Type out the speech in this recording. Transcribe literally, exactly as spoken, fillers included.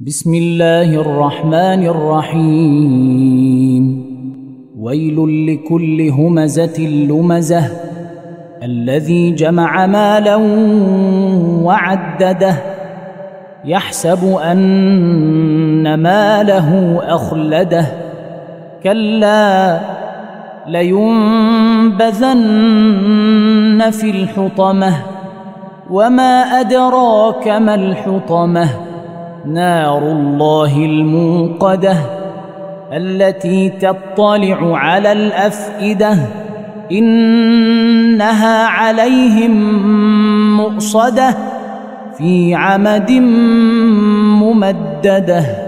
بسم الله الرحمن الرحيم. ويل لكل همزة لمزة الذي جمع مالا وعدده يحسب أن ماله أخلده كلا لينبذن في الحطمة وما أدراك ما الحطمة نار الله الموقدة التي تطلع على الأفئدة إنها عليهم مؤصدة في عمد ممددة.